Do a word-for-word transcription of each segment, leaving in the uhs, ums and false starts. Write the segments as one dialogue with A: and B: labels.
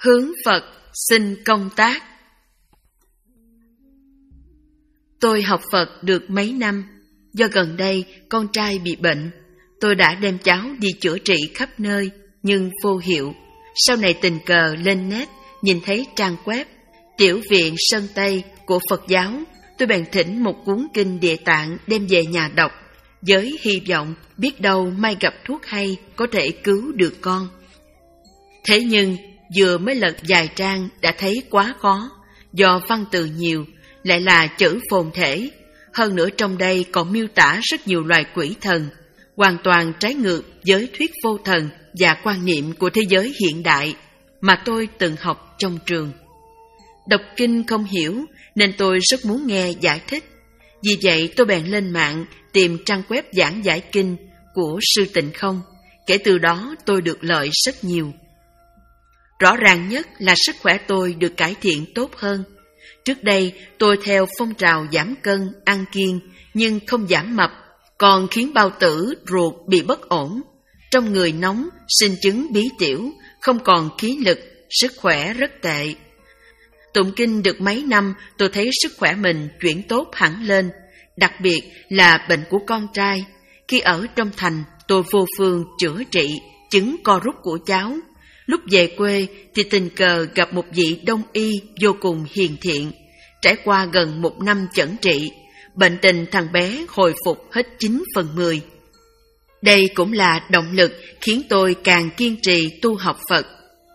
A: Hướng Phật xin công tác. Tôi học Phật được mấy năm, do gần đây con trai bị bệnh, tôi đã đem cháu đi chữa trị khắp nơi, nhưng vô hiệu. Sau này tình cờ lên net, nhìn thấy trang web Tiểu viện Sơn Tây của Phật giáo, tôi bèn thỉnh một cuốn kinh Địa Tạng đem về nhà đọc, với hy vọng biết đâu may gặp thuốc hay có thể cứu được con. Thế nhưng, vừa mới lật vài trang đã thấy quá khó, do văn từ nhiều, lại là chữ phồn thể. Hơn nữa trong đây còn miêu tả rất nhiều loài quỷ thần, hoàn toàn trái ngược với thuyết vô thần và quan niệm của thế giới hiện đại mà tôi từng học trong trường. Đọc kinh không hiểu nên tôi rất muốn nghe giải thích. Vì vậy tôi bèn lên mạng tìm trang web giảng giải kinh của Sư Tịnh Không. Kể từ đó tôi được lợi rất nhiều. Rõ ràng nhất là sức khỏe tôi được cải thiện tốt hơn. Trước đây tôi theo phong trào giảm cân, ăn kiêng nhưng không giảm mập, còn khiến bao tử, ruột bị bất ổn. Trong người nóng, sinh chứng bí tiểu, không còn khí lực, sức khỏe rất tệ. Tụng kinh được mấy năm, tôi thấy sức khỏe mình chuyển tốt hẳn lên, đặc biệt là bệnh của con trai. Khi ở trong thành, tôi vô phương chữa trị chứng co rút của cháu. Lúc về quê thì tình cờ gặp một vị đông y vô cùng hiền thiện. Trải qua gần một năm chẩn trị, bệnh tình thằng bé hồi phục hết chín phần mười. Đây cũng là động lực khiến tôi càng kiên trì tu học Phật.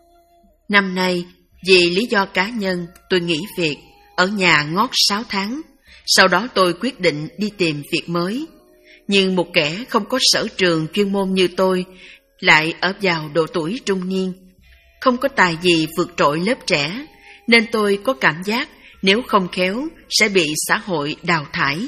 A: Năm nay, vì lý do cá nhân, tôi nghỉ việc, ở nhà ngót sáu tháng. Sau đó tôi quyết định đi tìm việc mới. Nhưng một kẻ không có sở trường chuyên môn như tôi, lại ở vào độ tuổi trung niên, không có tài gì vượt trội lớp trẻ, nên tôi có cảm giác nếu không khéo sẽ bị xã hội đào thải.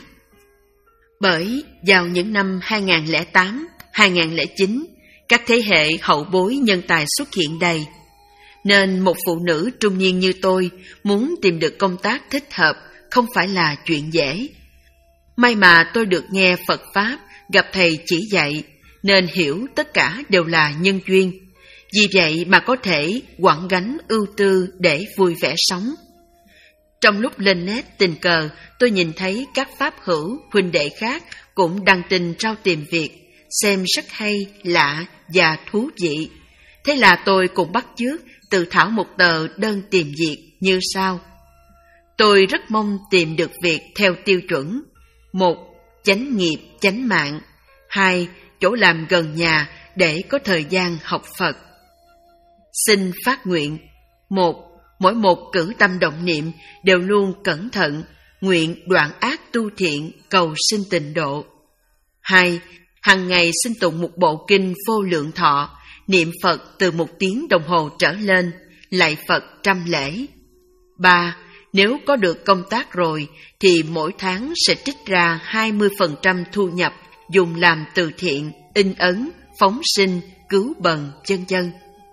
A: Bởi vào những năm hai không không tám, hai không không chín, các thế hệ hậu bối nhân tài xuất hiện đầy, nên một phụ nữ trung niên như tôi muốn tìm được công tác thích hợp không phải là chuyện dễ. May mà tôi được nghe Phật Pháp, gặp thầy chỉ dạy, nên hiểu tất cả đều là nhân duyên. Vì vậy mà có thể quẳng gánh ưu tư để vui vẻ sống. Trong lúc lên net tình cờ, tôi nhìn thấy các pháp hữu, huynh đệ khác cũng đăng tin trao tìm việc, xem rất hay, lạ và thú vị. Thế là tôi cũng bắt chước tự thảo một tờ đơn tìm việc như sau. Tôi rất mong tìm được việc theo tiêu chuẩn: một. Chánh nghiệp, chánh mạng. Hai. Chỗ làm gần nhà để có thời gian học Phật. Xin phát nguyện: một. Mỗi một cử tâm động niệm đều luôn cẩn thận, nguyện đoạn ác tu thiện, cầu sinh tịnh độ. Hai. Hằng ngày xin tụng một bộ kinh Vô Lượng Thọ, niệm Phật từ một tiếng đồng hồ trở lên, lạy Phật trăm lễ. Ba. Nếu có được công tác rồi thì mỗi tháng sẽ trích ra hai mươi phần trăm thu nhập dùng làm từ thiện, in ấn, phóng sinh, cứu bần, vân vân.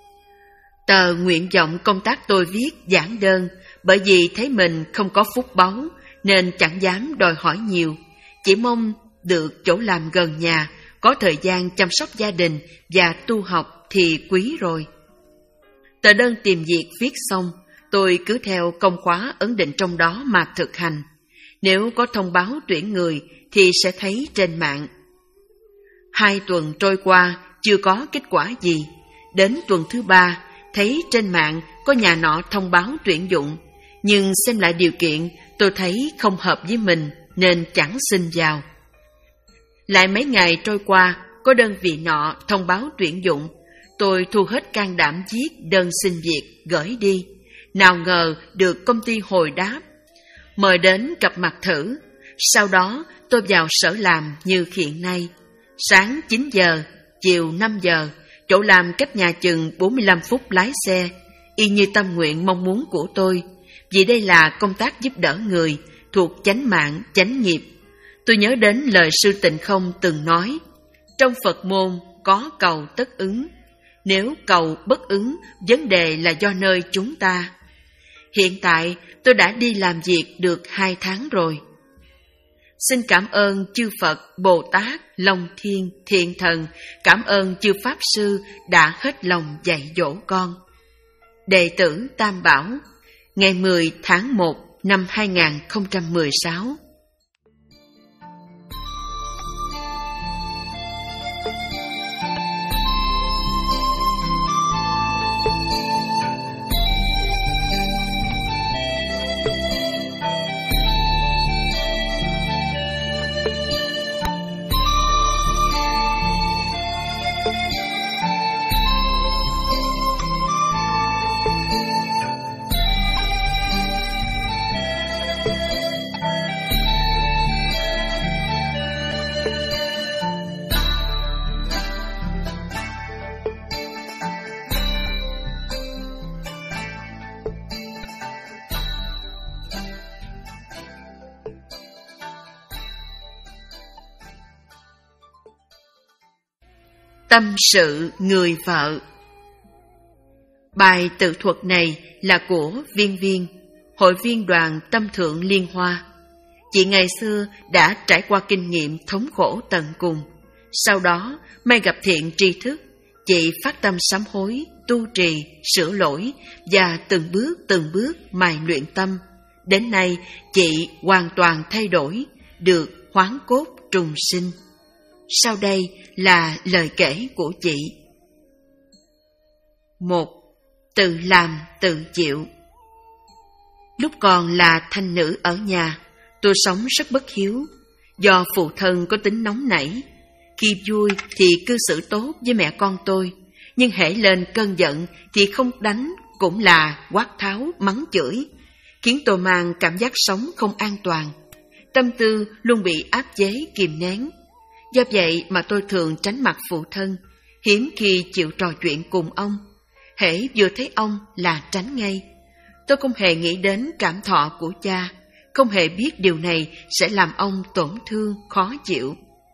A: Tờ nguyện vọng công tác tôi viết giản đơn, bởi vì thấy mình không có phúc báu nên chẳng dám đòi hỏi nhiều, chỉ mong được chỗ làm gần nhà, có thời gian chăm sóc gia đình và tu học thì quý rồi. Tờ đơn tìm việc viết xong, tôi cứ theo công khóa ấn định trong đó mà thực hành. Nếu có thông báo tuyển người thì sẽ thấy trên mạng. Hai tuần trôi qua chưa có kết quả gì. Đến tuần thứ ba, thấy trên mạng có nhà nọ thông báo tuyển dụng, nhưng xem lại điều kiện tôi thấy không hợp với mình nên chẳng xin vào. Lại mấy ngày trôi qua, có đơn vị nọ thông báo tuyển dụng, tôi thu hết can đảm viết đơn xin việc gửi đi. Nào ngờ được công ty hồi đáp, mời đến gặp mặt thử. Sau đó tôi vào sở làm như hiện nay. Sáng chín giờ, chiều năm giờ, chỗ làm cách nhà chừng bốn mươi lăm phút lái xe, y như tâm nguyện mong muốn của tôi, vì đây là công tác giúp đỡ người, thuộc chánh mạng, chánh nghiệp. Tôi nhớ đến lời Sư Tịnh Không từng nói, trong Phật môn có cầu tất ứng, nếu cầu bất ứng, vấn đề là do nơi chúng ta. Hiện tại tôi đã đi làm việc được hai tháng rồi. Xin cảm ơn chư Phật, Bồ Tát, Long Thiên, Thiện Thần, cảm ơn chư Pháp Sư đã hết lòng dạy dỗ con. Đệ tử Tam Bảo, ngày mười tháng một năm hai nghìn không trăm mười sáu. Tâm sự người vợ. Bài tự thuật này là của Viên Viên, hội viên đoàn Tâm Thượng Liên Hoa. Chị ngày xưa đã trải qua kinh nghiệm thống khổ tận cùng. Sau đó, may gặp thiện tri thức, chị phát tâm sám hối, tu trì, sửa lỗi và từng bước từng bước mài luyện tâm. Đến nay, chị hoàn toàn thay đổi, được hoán cốt trùng sinh. Sau đây là lời kể của chị. Một. Tự làm tự chịu. Lúc còn là thanh nữ ở nhà, tôi sống rất bất hiếu. Do phụ thân có tính nóng nảy, khi vui thì cư xử tốt với mẹ con tôi, nhưng hễ lên cơn giận thì không đánh cũng là quát tháo mắng chửi, khiến tôi mang cảm giác sống không an toàn. Tâm tư luôn bị áp chế kìm nén. Do vậy mà tôi thường tránh mặt phụ thân, hiếm khi chịu trò chuyện cùng ông. Hễ vừa thấy ông là tránh ngay. Tôi không hề nghĩ đến cảm thọ của cha, không hề biết điều này sẽ làm ông tổn thương, khó chịu.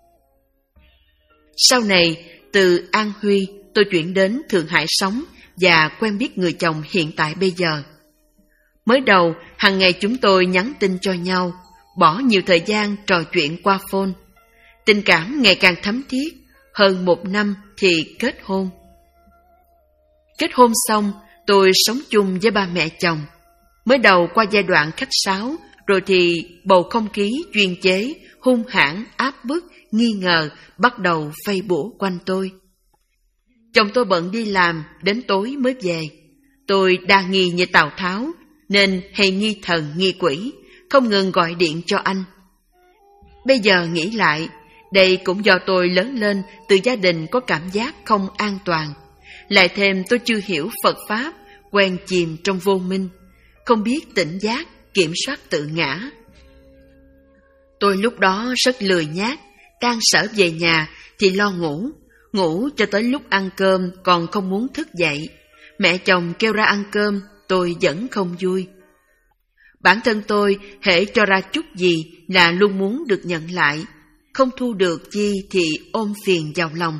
A: Sau này, từ An Huy, tôi chuyển đến Thượng Hải sống và quen biết người chồng hiện tại bây giờ. Mới đầu, hàng ngày chúng tôi nhắn tin cho nhau, bỏ nhiều thời gian trò chuyện qua phone. Tình cảm ngày càng thấm thiết, hơn một năm thì kết hôn. Kết hôn xong, tôi sống chung với ba mẹ chồng. Mới đầu qua giai đoạn khách sáo, rồi thì bầu không khí chuyên chế, hung hãn, áp bức, nghi ngờ bắt đầu vây bủa quanh tôi. Chồng tôi bận đi làm, đến tối mới về. Tôi đa nghi như Tào Tháo, nên hay nghi thần nghi quỷ, không ngừng gọi điện cho anh. Bây giờ nghĩ lại, đây cũng do tôi lớn lên từ gia đình có cảm giác không an toàn. Lại thêm tôi chưa hiểu Phật Pháp, quen chìm trong vô minh, không biết tỉnh giác, kiểm soát tự ngã. Tôi lúc đó rất lười nhác, tan sở về nhà thì lo ngủ, ngủ cho tới lúc ăn cơm còn không muốn thức dậy. Mẹ chồng kêu ra ăn cơm, tôi vẫn không vui. Bản thân tôi hễ cho ra chút gì là luôn muốn được nhận lại, không thu được chi thì ôm phiền vào lòng.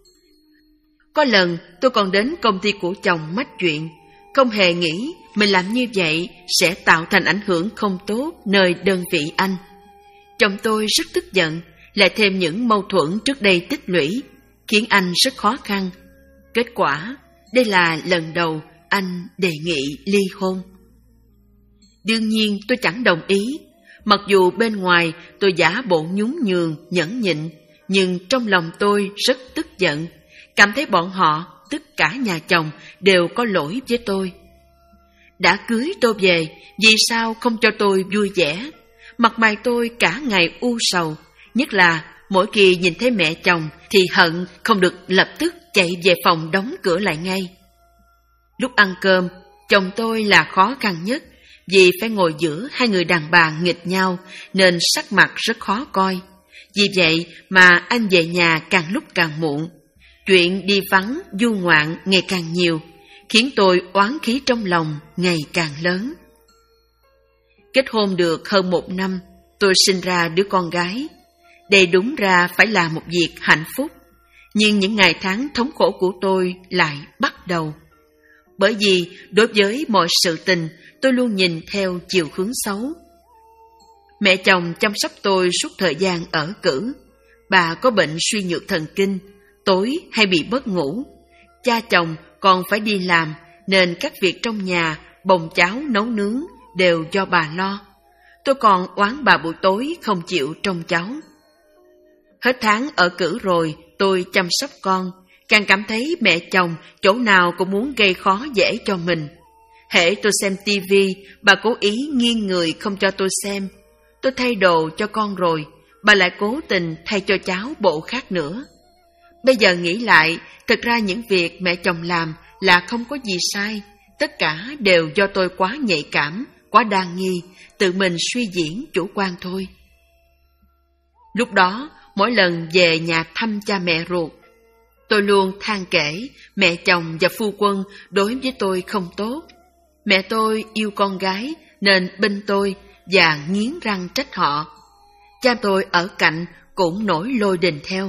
A: Có lần tôi còn đến công ty của chồng mách chuyện, không hề nghĩ mình làm như vậy sẽ tạo thành ảnh hưởng không tốt nơi đơn vị anh. Chồng tôi rất tức giận, lại thêm những mâu thuẫn trước đây tích lũy, khiến anh rất khó khăn. Kết quả, đây là lần đầu anh đề nghị ly hôn. Đương nhiên tôi chẳng đồng ý, mặc dù bên ngoài tôi giả bộ nhún nhường, nhẫn nhịn, nhưng trong lòng tôi rất tức giận, cảm thấy bọn họ, tất cả nhà chồng đều có lỗi với tôi. Đã cưới tôi về, vì sao không cho tôi vui vẻ? Mặt mày tôi cả ngày u sầu, nhất là mỗi khi nhìn thấy mẹ chồng thì hận không được lập tức chạy về phòng đóng cửa lại ngay. Lúc ăn cơm, chồng tôi là khó khăn nhất, vì phải ngồi giữa hai người đàn bà nghịch nhau nên sắc mặt rất khó coi. Vì vậy mà anh về nhà càng lúc càng muộn. Chuyện đi vắng, du ngoạn ngày càng nhiều, khiến tôi oán khí trong lòng ngày càng lớn. Kết hôn được hơn một năm, tôi sinh ra đứa con gái. Đây đúng ra phải là một việc hạnh phúc, nhưng những ngày tháng thống khổ của tôi lại bắt đầu. Bởi vì đối với mọi sự tình, tôi luôn nhìn theo chiều hướng xấu. Mẹ chồng chăm sóc tôi suốt thời gian ở cữ. Bà có bệnh suy nhược thần kinh, tối hay bị mất ngủ. Cha chồng còn phải đi làm, nên các việc trong nhà, bồng cháo, nấu nướng đều do bà lo. Tôi còn oán bà buổi tối không chịu trông cháu. Hết tháng ở cữ rồi, tôi chăm sóc con, càng cảm thấy mẹ chồng chỗ nào cũng muốn gây khó dễ cho mình. Hễ tôi xem tivi, bà cố ý nghiêng người không cho tôi xem. Tôi thay đồ cho con rồi, bà lại cố tình thay cho cháu bộ khác nữa. Bây giờ nghĩ lại, thực ra những việc mẹ chồng làm là không có gì sai, tất cả đều do tôi quá nhạy cảm, quá đa nghi, tự mình suy diễn chủ quan thôi. Lúc đó, mỗi lần về nhà thăm cha mẹ ruột, tôi luôn than kể mẹ chồng và phu quân đối với tôi không tốt. Mẹ tôi yêu con gái nên binh tôi và nghiến răng trách họ. Cha tôi ở cạnh cũng nổi lôi đình theo.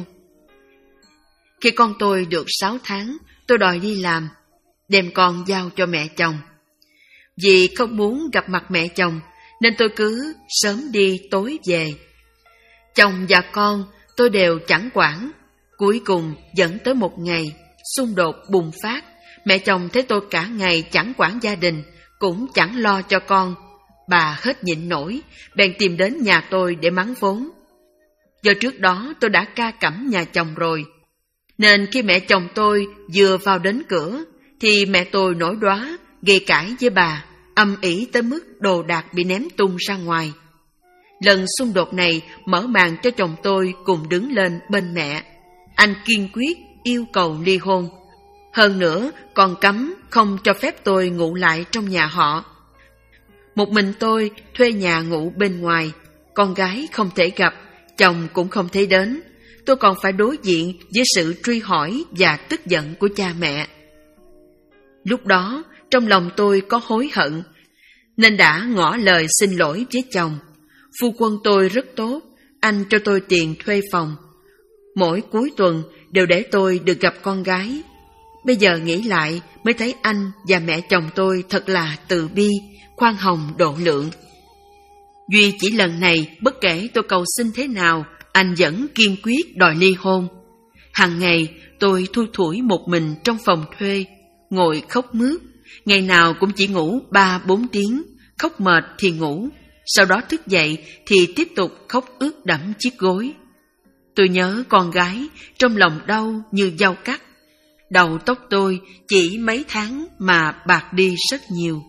A: Khi con tôi được sáu tháng, tôi đòi đi làm, đem con giao cho mẹ chồng. Vì không muốn gặp mặt mẹ chồng, nên tôi cứ sớm đi tối về. Chồng và con tôi đều chẳng quản. Cuối cùng dẫn tới một ngày, xung đột bùng phát. Mẹ chồng thấy tôi cả ngày chẳng quản gia đình, cũng chẳng lo cho con. Bà hết nhịn nổi, bèn tìm đến nhà tôi để mắng vốn. Do trước đó tôi đã ca cẩm nhà chồng rồi, nên khi mẹ chồng tôi vừa vào đến cửa, thì mẹ tôi nổi đoá, gây cãi với bà, âm ỉ tới mức đồ đạc bị ném tung ra ngoài. Lần xung đột này mở màn cho chồng tôi cùng đứng lên bên mẹ. Anh kiên quyết yêu cầu ly hôn. Hơn nữa còn cấm không cho phép tôi ngủ lại trong nhà họ. Một mình tôi thuê nhà ngủ bên ngoài, con gái không thể gặp, chồng cũng không thể đến. Tôi còn phải đối diện với sự truy hỏi và tức giận của cha mẹ. Lúc đó, trong lòng tôi có hối hận, nên đã ngỏ lời xin lỗi với chồng. Phu quân tôi rất tốt, anh cho tôi tiền thuê phòng. Mỗi cuối tuần đều để tôi được gặp con gái. Bây giờ nghĩ lại mới thấy anh và mẹ chồng tôi thật là từ bi, khoan hồng độ lượng. Duy chỉ lần này, bất kể tôi cầu xin thế nào, anh vẫn kiên quyết đòi ly hôn. Hằng ngày tôi thui thủi một mình trong phòng thuê, ngồi khóc mướt, ngày nào cũng chỉ ngủ ba bốn tiếng, khóc mệt thì ngủ, sau đó thức dậy thì tiếp tục khóc ướt đẫm chiếc gối. Tôi nhớ con gái, trong lòng đau như dao cắt. Đầu tóc tôi chỉ mấy tháng mà bạc đi rất nhiều.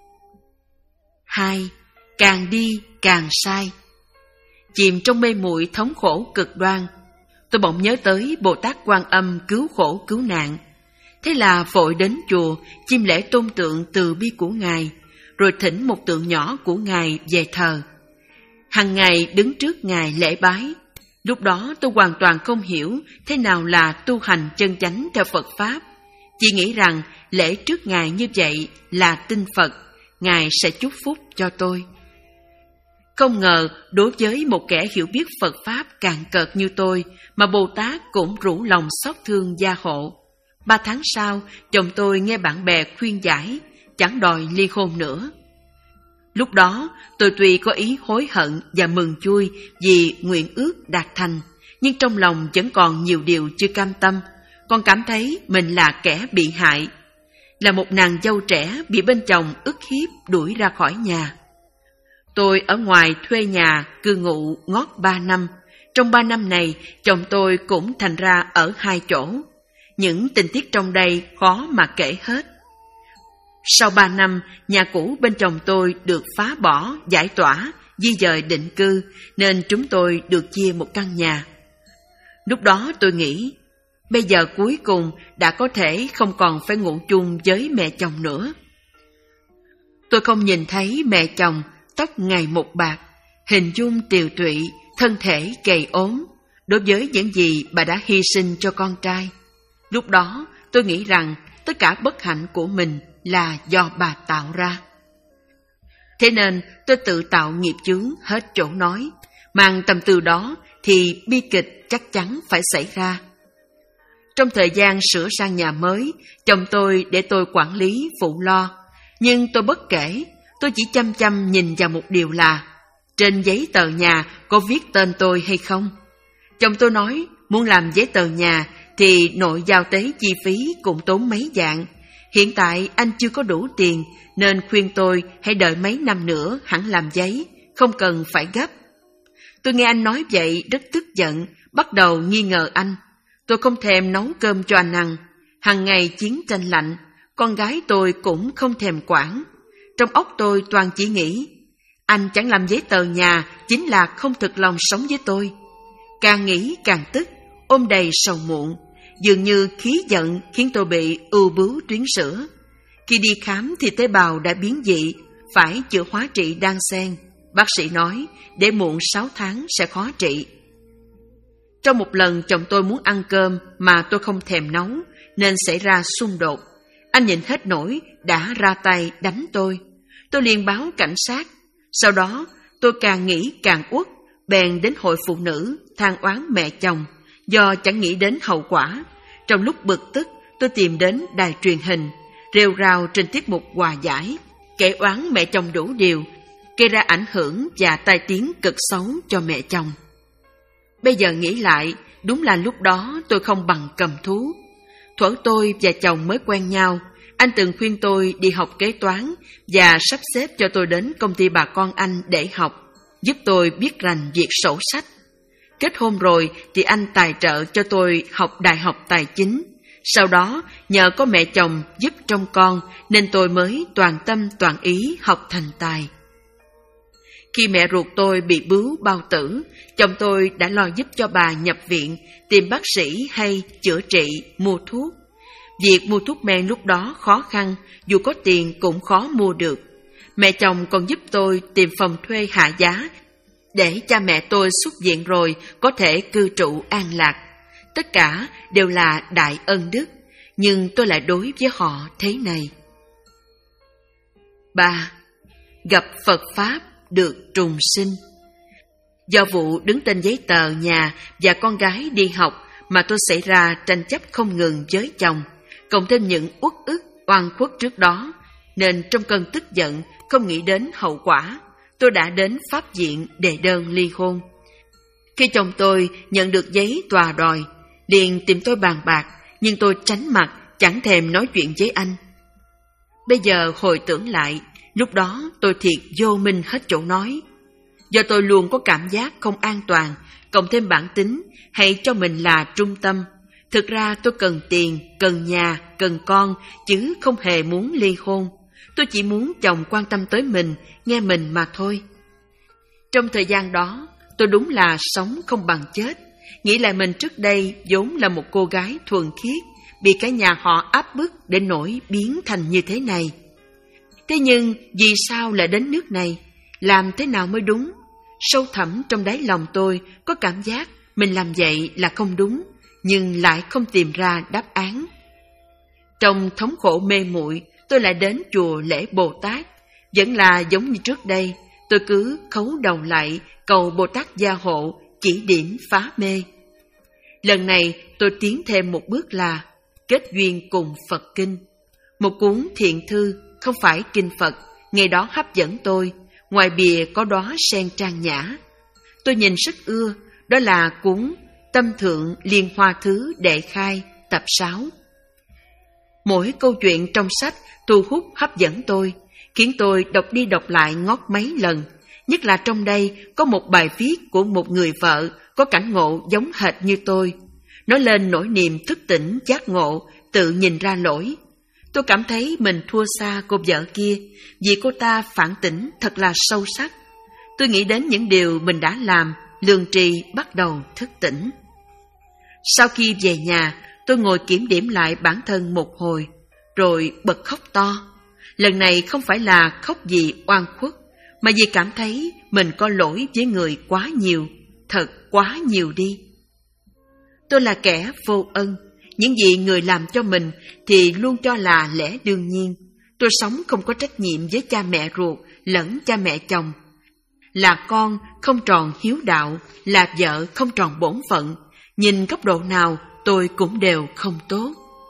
A: Hai, càng đi càng sai. Chìm trong mê muội thống khổ cực đoan, tôi bỗng nhớ tới Bồ Tát Quan Âm cứu khổ cứu nạn. Thế là vội đến chùa chiêm lễ tôn tượng từ bi của Ngài, rồi thỉnh một tượng nhỏ của Ngài về thờ. Hằng ngày đứng trước Ngài lễ bái. Lúc đó tôi hoàn toàn không hiểu thế nào là tu hành chân chánh theo Phật Pháp. Chỉ nghĩ rằng lễ trước Ngài như vậy là tin Phật, Ngài sẽ chúc phúc cho tôi. Không ngờ đối với một kẻ hiểu biết Phật Pháp cạn cợt như tôi mà Bồ Tát cũng rủ lòng xót thương gia hộ. Ba tháng sau, chồng tôi nghe bạn bè khuyên giải, chẳng đòi ly hôn nữa. Lúc đó, tôi tuy có ý hối hận và mừng vui vì nguyện ước đạt thành, nhưng trong lòng vẫn còn nhiều điều chưa cam tâm, còn cảm thấy mình là kẻ bị hại, là một nàng dâu trẻ bị bên chồng ức hiếp đuổi ra khỏi nhà. Tôi ở ngoài thuê nhà cư ngụ ngót ba năm. Trong ba năm này, chồng tôi cũng thành ra ở hai chỗ. Những tình tiết trong đây khó mà kể hết. Sau ba năm, nhà cũ bên chồng tôi được phá bỏ, giải tỏa, di dời định cư, nên chúng tôi được chia một căn nhà. Lúc đó tôi nghĩ, bây giờ cuối cùng đã có thể không còn phải ngủ chung với mẹ chồng nữa. Tôi không nhìn thấy mẹ chồng, tóc ngày một bạc, hình dung tiều tụy, thân thể gầy ốm, đối với những gì bà đã hy sinh cho con trai. Lúc đó tôi nghĩ rằng tất cả bất hạnh của mình là do bà tạo ra. Thế nên tôi tự tạo nghiệp chướng hết chỗ nói, mang tâm tư đó thì bi kịch chắc chắn phải xảy ra. Trong thời gian sửa sang nhà mới, chồng tôi để tôi quản lý phụ lo, nhưng tôi bất kể, tôi chỉ chăm chăm nhìn vào một điều là trên giấy tờ nhà có viết tên tôi hay không. Chồng tôi nói muốn làm giấy tờ nhà thì nội giao tế chi phí cũng tốn mấy vạn, Hiện tại anh chưa có đủ tiền, nên khuyên tôi hãy đợi mấy năm nữa hẳn làm giấy, không cần phải gấp. Tôi nghe anh nói vậy rất tức giận, bắt đầu nghi ngờ anh. Tôi không thèm nấu cơm cho anh ăn, hàng ngày chiến tranh lạnh, con gái tôi cũng không thèm quản. Trong óc tôi toàn chỉ nghĩ, anh chẳng làm giấy tờ nhà chính là không thực lòng sống với tôi. Càng nghĩ càng tức, ôm đầy sầu muộn, dường như khí giận khiến tôi bị ưu bướu tuyến sữa. Khi đi khám thì tế bào đã biến dị, phải chữa hóa trị đan xen. Bác sĩ nói để muộn sáu tháng sẽ khó trị. Trong một lần chồng tôi muốn ăn cơm mà tôi không thèm nấu, nên xảy ra xung đột. Anh nhịn hết nổi đã ra tay đánh tôi. Tôi liền báo cảnh sát. Sau đó tôi càng nghĩ càng uất, bèn đến hội phụ nữ than oán mẹ chồng do chẳng nghĩ đến hậu quả. Trong lúc bực tức, tôi tìm đến đài truyền hình, rêu rao trên tiết mục hòa giải, kể oán mẹ chồng đủ điều, gây ra ảnh hưởng và tai tiếng cực xấu cho mẹ chồng. Bây giờ nghĩ lại, đúng là lúc đó tôi không bằng cầm thú. Thuở tôi và chồng mới quen nhau, anh từng khuyên tôi đi học kế toán và sắp xếp cho tôi đến công ty bà con anh để học, giúp tôi biết rành việc sổ sách. Kết hôn rồi thì anh tài trợ cho tôi học đại học tài chính. Sau đó nhờ có mẹ chồng giúp trông con nên tôi mới toàn tâm toàn ý học thành tài. Khi mẹ ruột tôi bị bướu bao tử, chồng tôi đã lo giúp cho bà nhập viện, tìm bác sĩ hay chữa trị, mua thuốc. Việc mua thuốc men lúc đó khó khăn, dù có tiền cũng khó mua được. Mẹ chồng còn giúp tôi tìm phòng thuê hạ giá, để cha mẹ tôi xuất viện rồi có thể cư trụ an lạc. Tất cả đều là đại ân đức, nhưng tôi lại đối với họ thế này. ba. Gặp Phật Pháp được trùng sinh. Do vụ đứng tên giấy tờ nhà và con gái đi học mà tôi xảy ra tranh chấp không ngừng với chồng, cộng thêm những uất ức oan khuất trước đó, nên trong cơn tức giận không nghĩ đến hậu quả, tôi đã đến pháp viện đề đơn ly hôn. Khi chồng tôi nhận được giấy tòa đòi, liền tìm tôi bàn bạc, nhưng tôi tránh mặt, chẳng thèm nói chuyện với anh. Bây giờ hồi tưởng lại, lúc đó tôi thiệt vô minh hết chỗ nói. Do tôi luôn có cảm giác không an toàn, cộng thêm bản tính hay cho mình là trung tâm. Thực ra tôi cần tiền, cần nhà, cần con, chứ không hề muốn ly hôn. Tôi chỉ muốn chồng quan tâm tới mình, nghe mình mà thôi. Trong thời gian đó, tôi đúng là sống không bằng chết. Nghĩ lại mình trước đây vốn là một cô gái thuần khiết, bị cả nhà họ áp bức đến nỗi biến thành như thế này. Thế nhưng vì sao lại đến nước này? Làm thế nào mới đúng? Sâu thẳm trong đáy lòng tôi có cảm giác mình làm vậy là không đúng, nhưng lại không tìm ra đáp án. Trong thống khổ mê muội, tôi lại đến chùa lễ Bồ Tát. Vẫn là giống như trước đây, tôi cứ khấu đầu lại cầu Bồ Tát gia hộ, chỉ điểm phá mê. Lần này tôi tiến thêm một bước là kết duyên cùng Phật Kinh. Một cuốn thiện thư, không phải kinh Phật, ngày đó hấp dẫn tôi. Ngoài bìa có đóa sen trang nhã. Tôi nhìn rất ưa, đó là cuốn Tâm Thượng Liên Hoa Thứ Đệ Khai tập sáu. Mỗi câu chuyện trong sách thu hút hấp dẫn tôi, khiến tôi đọc đi đọc lại ngót mấy lần. Nhất là trong đây có một bài viết của một người vợ có cảnh ngộ giống hệt như tôi. Nói lên nỗi niềm thức tỉnh giác ngộ, tự nhìn ra lỗi. Tôi cảm thấy mình thua xa cô vợ kia, vì cô ta phản tỉnh thật là sâu sắc. Tôi nghĩ đến những điều mình đã làm, lương tri bắt đầu thức tỉnh. Sau khi về nhà, tôi ngồi kiểm điểm lại bản thân một hồi, rồi bật khóc to. Lần này không phải là khóc vì oan khuất, mà vì cảm thấy mình có lỗi với người quá nhiều, thật quá nhiều đi. Tôi là kẻ vô ân, những gì người làm cho mình thì luôn cho là lẽ đương nhiên. Tôi sống không có trách nhiệm với cha mẹ ruột lẫn cha mẹ chồng. Là con không tròn hiếu đạo, là vợ không tròn bổn phận. Nhìn góc độ nào tôi cũng đều không tốt.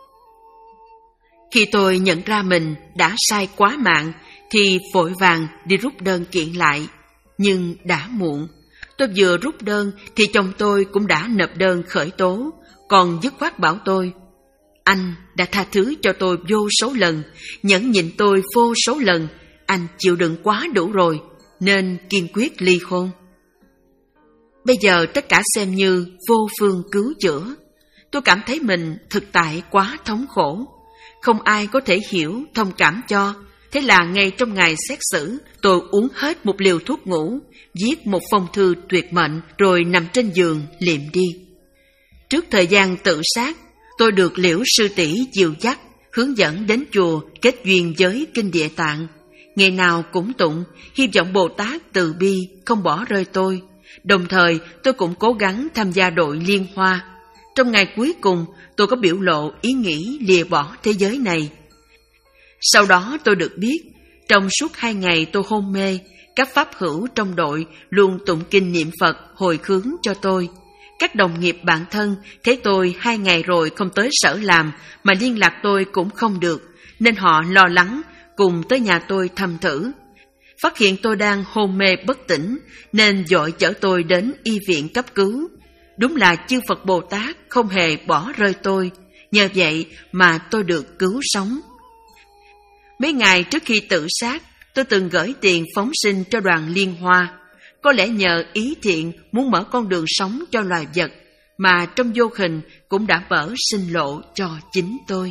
A: Khi tôi nhận ra mình đã sai quá mạng thì vội vàng đi rút đơn kiện lại. Nhưng đã muộn. Tôi vừa rút đơn thì chồng tôi cũng đã nộp đơn khởi tố, còn dứt khoát bảo tôi: Anh đã tha thứ cho tôi vô số lần, nhẫn nhịn tôi vô số lần. Anh chịu đựng quá đủ rồi, nên kiên quyết ly hôn. Bây giờ tất cả xem như vô phương cứu chữa. Tôi cảm thấy mình thực tại quá thống khổ, không ai có thể hiểu, thông cảm cho. Thế là ngay trong ngày xét xử, tôi uống hết một liều thuốc ngủ, viết một phong thư tuyệt mệnh, rồi nằm trên giường liệm đi. Trước thời gian tự sát, tôi được Liễu sư tỷ dìu dắt, hướng dẫn đến chùa kết duyên với kinh Địa Tạng. Ngày nào cũng tụng, hy vọng Bồ Tát từ bi không bỏ rơi tôi. Đồng thời tôi cũng cố gắng tham gia đội liên hoa. Trong ngày cuối cùng, tôi có biểu lộ ý nghĩ lìa bỏ thế giới này. Sau đó tôi được biết, trong suốt hai ngày tôi hôn mê, các pháp hữu trong đội luôn tụng kinh niệm Phật hồi hướng cho tôi. Các đồng nghiệp bạn thân thấy tôi hai ngày rồi không tới sở làm mà liên lạc tôi cũng không được, nên họ lo lắng cùng tới nhà tôi thăm thử. Phát hiện tôi đang hôn mê bất tỉnh nên vội chở tôi đến y viện cấp cứu. Đúng là chư Phật Bồ Tát không hề bỏ rơi tôi, nhờ vậy mà tôi được cứu sống. Mấy ngày trước khi tự sát, tôi từng gửi tiền phóng sinh cho đoàn liên hoa. Có lẽ nhờ ý thiện muốn mở con đường sống cho loài vật, mà trong vô hình cũng đã mở sinh lộ cho chính tôi.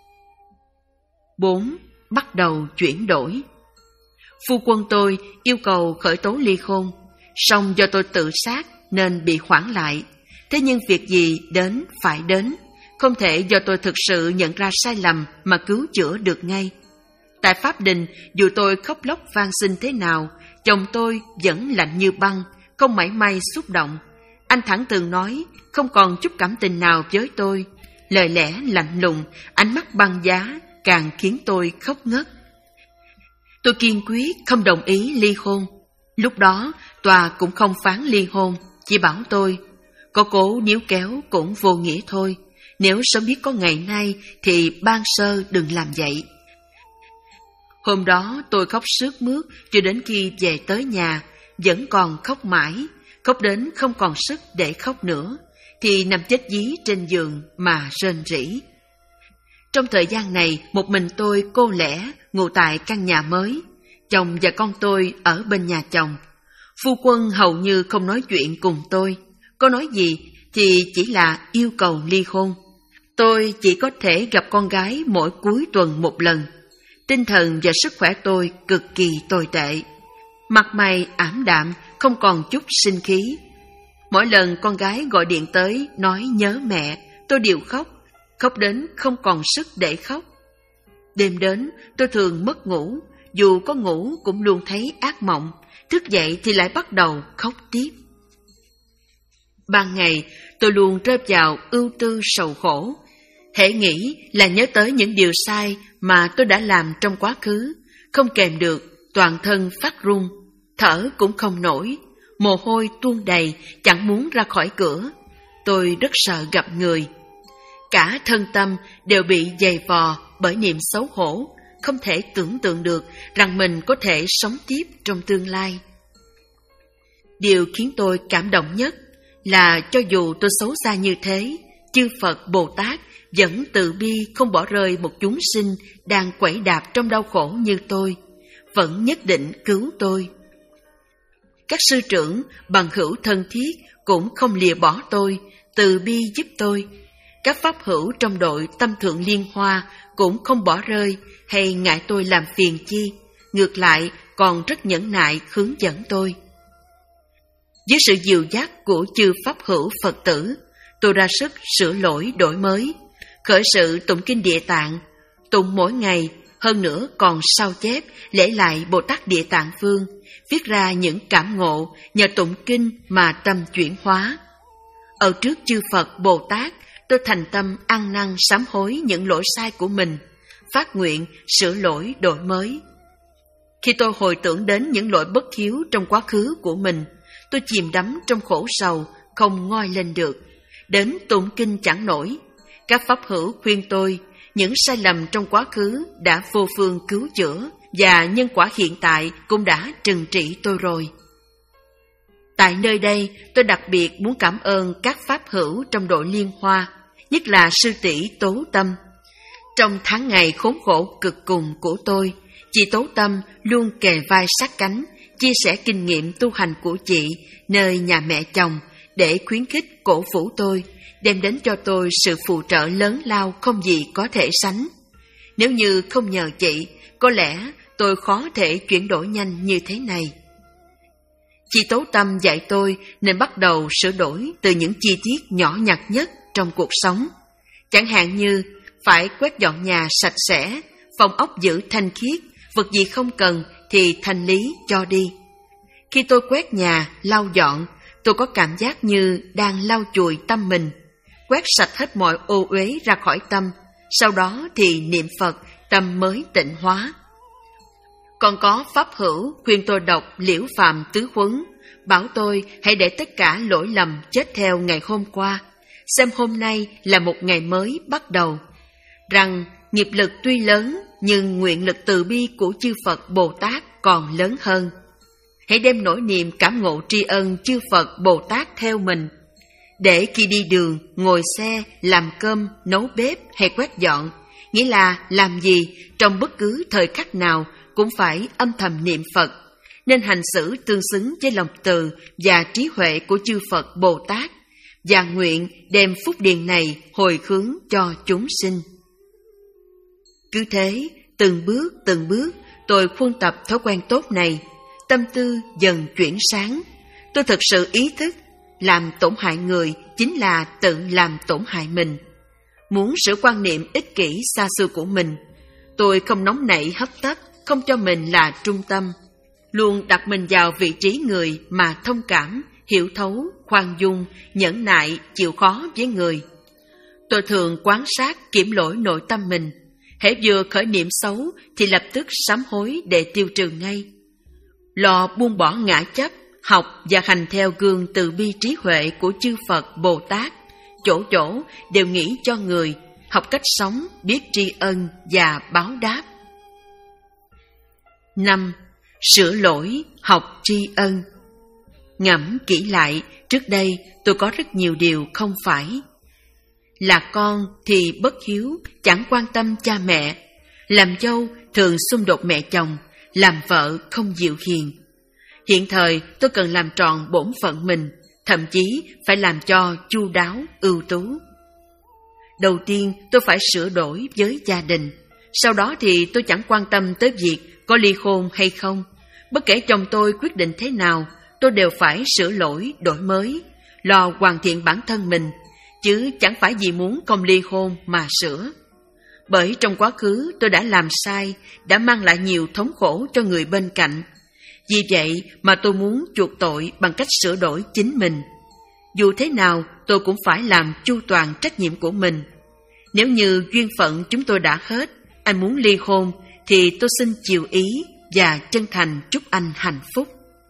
A: bốn. Bắt đầu chuyển đổi. Phu quân tôi yêu cầu khởi tố ly hôn, song do tôi tự sát nên bị hoãn lại. Thế nhưng việc gì đến phải đến, không thể do tôi thực sự nhận ra sai lầm mà cứu chữa được ngay. Tại Pháp Đình, dù tôi khóc lóc van xin thế nào, chồng tôi vẫn lạnh như băng, không mảy may xúc động. Anh thẳng thừng nói không còn chút cảm tình nào với tôi. Lời lẽ lạnh lùng, ánh mắt băng giá càng khiến tôi khóc ngất. Tôi kiên quyết không đồng ý ly hôn. Lúc đó tòa cũng không phán ly hôn, chỉ bảo tôi có cố níu kéo cũng vô nghĩa thôi. Nếu sớm biết có ngày nay thì ban sơ đừng làm vậy. Hôm đó tôi khóc sướt mướt cho đến khi về tới nhà, vẫn còn khóc mãi, khóc đến không còn sức để khóc nữa, thì nằm chết dí trên giường mà rên rỉ. Trong thời gian này, một mình tôi cô lẻ ngủ tại căn nhà mới. Chồng và con tôi ở bên nhà chồng. Phu quân hầu như không nói chuyện cùng tôi. Có nói gì thì chỉ là yêu cầu ly hôn. Tôi chỉ có thể gặp con gái mỗi cuối tuần một lần. Tinh thần và sức khỏe tôi cực kỳ tồi tệ. Mặt mày ảm đạm, không còn chút sinh khí. Mỗi lần con gái gọi điện tới nói nhớ mẹ, tôi đều khóc, khóc đến không còn sức để khóc. Đêm đến tôi thường mất ngủ, dù có ngủ cũng luôn thấy ác mộng, thức dậy thì lại bắt đầu khóc tiếp. Ban ngày tôi luôn rơi vào ưu tư sầu khổ. Hễ nghĩ là nhớ tới những điều sai mà tôi đã làm trong quá khứ, không kèm được, toàn thân phát run, thở cũng không nổi, mồ hôi tuôn đầy, chẳng muốn ra khỏi cửa. Tôi rất sợ gặp người. Cả thân tâm đều bị dày vò bởi niềm xấu hổ, không thể tưởng tượng được rằng mình có thể sống tiếp trong tương lai. Điều khiến tôi cảm động nhất là cho dù tôi xấu xa như thế, chư Phật Bồ Tát vẫn từ bi không bỏ rơi một chúng sinh đang quẩy đạp trong đau khổ như tôi, vẫn nhất định cứu tôi. Các sư trưởng, bằng hữu thân thiết cũng không lìa bỏ tôi, từ bi giúp tôi. Các pháp hữu trong đội Tâm Thượng Liên Hoa cũng không bỏ rơi hay ngại tôi làm phiền chi, ngược lại còn rất nhẫn nại hướng dẫn tôi. Dưới sự dìu dắt của chư pháp hữu Phật tử, tôi ra sức sửa lỗi đổi mới, khởi sự tụng kinh Địa Tạng, tụng mỗi ngày, hơn nữa còn sao chép lễ lại Bồ Tát Địa Tạng Vương, viết ra những cảm ngộ nhờ tụng kinh mà tâm chuyển hóa. Ở trước chư Phật Bồ Tát, tôi thành tâm ăn năn sám hối những lỗi sai của mình, phát nguyện sửa lỗi đổi mới. Khi tôi hồi tưởng đến những lỗi bất hiếu trong quá khứ của mình, tôi chìm đắm trong khổ sầu, không ngoi lên được, đến tụng kinh chẳng nổi. Các pháp hữu khuyên tôi, những sai lầm trong quá khứ đã vô phương cứu chữa, và nhân quả hiện tại cũng đã trừng trị tôi rồi. Tại nơi đây, tôi đặc biệt muốn cảm ơn các pháp hữu trong đội Liên Hoa. nhất là sư tỷ Tố Tâm. Trong tháng ngày khốn khổ cực cùng của tôi, chị Tố Tâm luôn kề vai sát cánh, chia sẻ kinh nghiệm tu hành của chị nơi nhà mẹ chồng để khuyến khích cổ vũ tôi, đem đến cho tôi sự phù trợ lớn lao không gì có thể sánh. Nếu như không nhờ chị, có lẽ tôi khó thể chuyển đổi nhanh như thế này. Chị Tố Tâm dạy tôi nên bắt đầu sửa đổi từ những chi tiết nhỏ nhặt nhất trong cuộc sống. Chẳng hạn như phải quét dọn nhà sạch sẽ, phòng ốc giữ thanh khiết, vật gì không cần thì thanh lý cho đi. Khi tôi quét nhà, lau dọn, tôi có cảm giác như đang lau chùi tâm mình, quét sạch hết mọi ô uế ra khỏi tâm, sau đó thì niệm Phật, tâm mới tịnh hóa. Còn có pháp hữu khuyên tôi đọc Liễu Phàm Tứ Huấn, bảo tôi hãy để tất cả lỗi lầm chết theo ngày hôm qua, xem hôm nay là một ngày mới bắt đầu, rằng nghiệp lực tuy lớn nhưng nguyện lực từ bi của chư Phật Bồ Tát còn lớn hơn. Hãy đem nỗi niềm cảm ngộ tri ân chư Phật Bồ Tát theo mình, để khi đi đường, ngồi xe, làm cơm, nấu bếp hay quét dọn, nghĩa là làm gì trong bất cứ thời khắc nào cũng phải âm thầm niệm Phật, nên hành xử tương xứng với lòng từ và trí huệ của chư Phật Bồ Tát, và nguyện đem phúc điền này hồi hướng cho chúng sinh. Cứ thế, từng bước từng bước, tôi khuôn tập thói quen tốt này, tâm tư dần chuyển sáng. Tôi thực sự ý thức, làm tổn hại người chính là tự làm tổn hại mình. Muốn sửa quan niệm ích kỷ xa xưa của mình, tôi không nóng nảy hấp tấp, không cho mình là trung tâm, luôn đặt mình vào vị trí người mà thông cảm, hiểu thấu, khoan dung, nhẫn nại, chịu khó với người. Tôi thường quan sát, kiểm lỗi nội tâm mình, hễ vừa khởi niệm xấu thì lập tức sám hối để tiêu trừ ngay. Lo buông bỏ ngã chấp, học và hành theo gương từ bi trí huệ của chư Phật Bồ Tát, chỗ chỗ đều nghĩ cho người, học cách sống, biết tri ân và báo đáp. năm. Sửa lỗi, học tri ân. Ngẫm kỹ lại, trước đây tôi có rất nhiều điều không phải. Là con thì bất hiếu, chẳng quan tâm cha mẹ. Làm dâu thường xung đột mẹ chồng, làm vợ không dịu hiền. Hiện thời tôi cần làm tròn bổn phận mình, thậm chí phải làm cho chu đáo, ưu tú. Đầu tiên tôi phải sửa đổi với gia đình, sau đó thì tôi chẳng quan tâm tới việc có ly hôn hay không. Bất kể chồng tôi quyết định thế nào, tôi đều phải sửa lỗi, đổi mới, lo hoàn thiện bản thân mình, chứ chẳng phải vì muốn không ly hôn mà sửa. Bởi trong quá khứ tôi đã làm sai, đã mang lại nhiều thống khổ cho người bên cạnh. Vì vậy mà tôi muốn chuộc tội bằng cách sửa đổi chính mình. Dù thế nào tôi cũng phải làm chu toàn trách nhiệm của mình. Nếu như duyên phận chúng tôi đã hết, anh muốn ly hôn, thì tôi xin chiều ý và chân thành chúc anh hạnh phúc.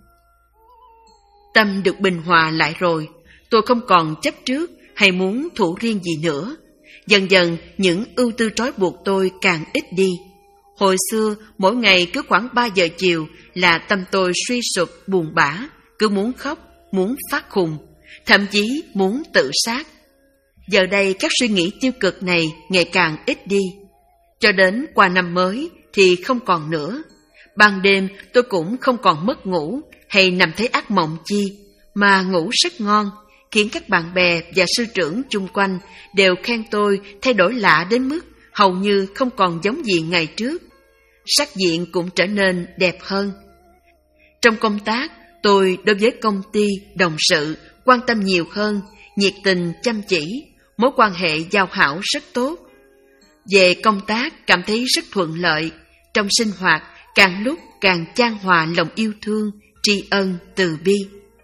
A: Tâm được bình hòa lại rồi, tôi không còn chấp trước hay muốn thủ riêng gì nữa. Dần dần những ưu tư trói buộc tôi càng ít đi. Hồi xưa mỗi ngày cứ khoảng ba giờ chiều là tâm tôi suy sụp buồn bã, cứ muốn khóc, muốn phát khùng, thậm chí muốn tự sát. Giờ đây các suy nghĩ tiêu cực này ngày càng ít đi. Cho đến qua năm mới thì không còn nữa. Ban đêm tôi cũng không còn mất ngủ hay nằm thấy ác mộng chi, mà ngủ rất ngon, khiến các bạn bè và sư trưởng chung quanh đều khen tôi thay đổi lạ đến mức hầu như không còn giống gì ngày trước. Sắc diện cũng trở nên đẹp hơn. Trong công tác, tôi đối với công ty, đồng sự quan tâm nhiều hơn, nhiệt tình, chăm chỉ, mối quan hệ giao hảo rất tốt. Về công tác cảm thấy rất thuận lợi, trong sinh hoạt càng lúc càng chan hòa lòng yêu thương, tri ân, từ bi.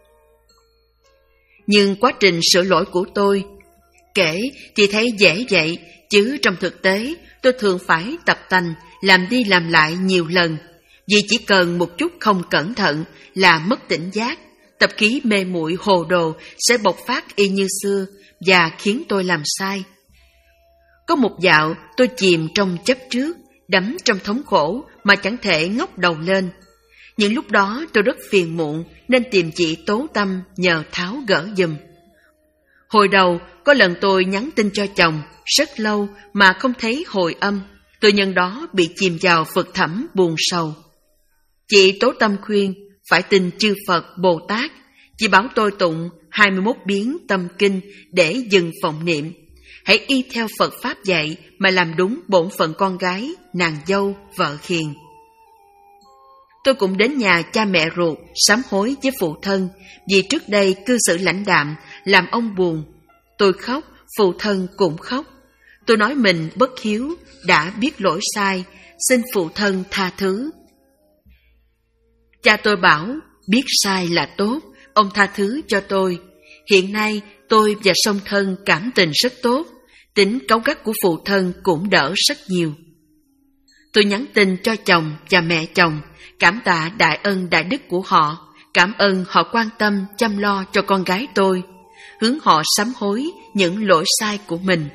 A: Nhưng quá trình sửa lỗi của tôi, kể thì thấy dễ vậy, chứ trong thực tế tôi thường phải tập tành, làm đi làm lại nhiều lần, vì chỉ cần một chút không cẩn thận là mất tỉnh giác, tập khí mê muội hồ đồ sẽ bộc phát y như xưa và khiến tôi làm sai. Có một dạo tôi chìm trong chấp trước, đắm trong thống khổ mà chẳng thể ngóc đầu lên. Những lúc đó tôi rất phiền muộn nên tìm chị Tố Tâm nhờ tháo gỡ giùm. Hồi đầu Có lần tôi nhắn tin cho chồng, rất lâu mà không thấy hồi âm. Tôi nhân đó bị chìm vào Phật thẳm buồn sầu. Chị Tố Tâm khuyên phải tin chư Phật Bồ Tát. Chị bảo tôi tụng hai mươi mốt biến tâm kinh để dừng vọng niệm. Hãy y theo Phật Pháp dạy mà làm đúng bổn phận con gái, nàng dâu, vợ hiền. Tôi cũng đến nhà cha mẹ ruột sám hối với phụ thân vì trước đây cư xử lãnh đạm làm ông buồn. Tôi khóc, phụ thân cũng khóc. Tôi nói mình bất hiếu, đã biết lỗi sai, xin phụ thân tha thứ. Cha tôi bảo biết sai là tốt, ông tha thứ cho tôi. Hiện nay tôi và song thân cảm tình rất tốt, tính cáu gắt của phụ thân cũng đỡ rất nhiều. Tôi nhắn tin cho chồng và mẹ chồng, cảm tạ đại ân đại đức của họ, cảm ơn họ quan tâm chăm lo cho con gái tôi, hướng họ sám hối những lỗi sai của mình.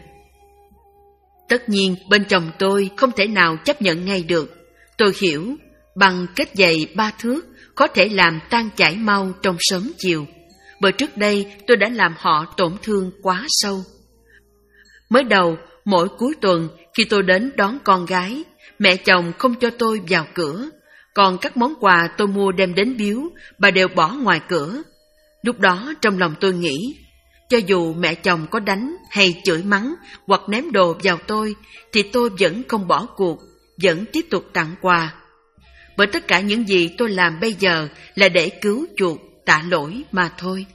A: Tất nhiên bên chồng tôi không thể nào chấp nhận ngay được. Tôi hiểu, bằng kết giày ba thước có thể làm tan chảy mau trong sớm chiều, bởi trước đây tôi đã làm họ tổn thương quá sâu. Mới đầu, mỗi cuối tuần khi tôi đến đón con gái, mẹ chồng không cho tôi vào cửa, còn các món quà tôi mua đem đến biếu, bà đều bỏ ngoài cửa. Lúc đó trong lòng tôi nghĩ, cho dù mẹ chồng có đánh hay chửi mắng hoặc ném đồ vào tôi, thì tôi vẫn không bỏ cuộc, vẫn tiếp tục tặng quà. Bởi tất cả những gì tôi làm bây giờ là để cứu chuộc, tạ lỗi mà thôi.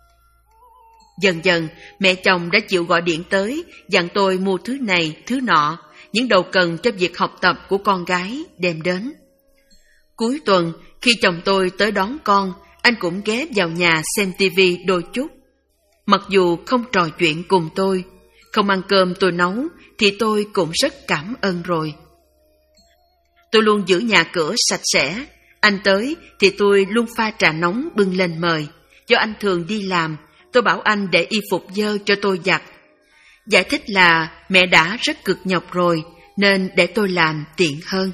A: Dần dần, mẹ chồng đã chịu gọi điện tới, dặn tôi mua thứ này, thứ nọ, những đồ cần cho việc học tập của con gái đem đến. Cuối tuần, khi chồng tôi tới đón con, anh cũng ghé vào nhà xem tivi đôi chút. Mặc dù không trò chuyện cùng tôi, không ăn cơm tôi nấu, thì tôi cũng rất cảm ơn rồi. Tôi luôn giữ nhà cửa sạch sẽ. Anh tới thì tôi luôn pha trà nóng bưng lên mời. Do anh thường đi làm, tôi bảo anh để y phục dơ cho tôi giặt. Giải thích là mẹ đã rất cực nhọc rồi, nên để tôi làm tiện hơn.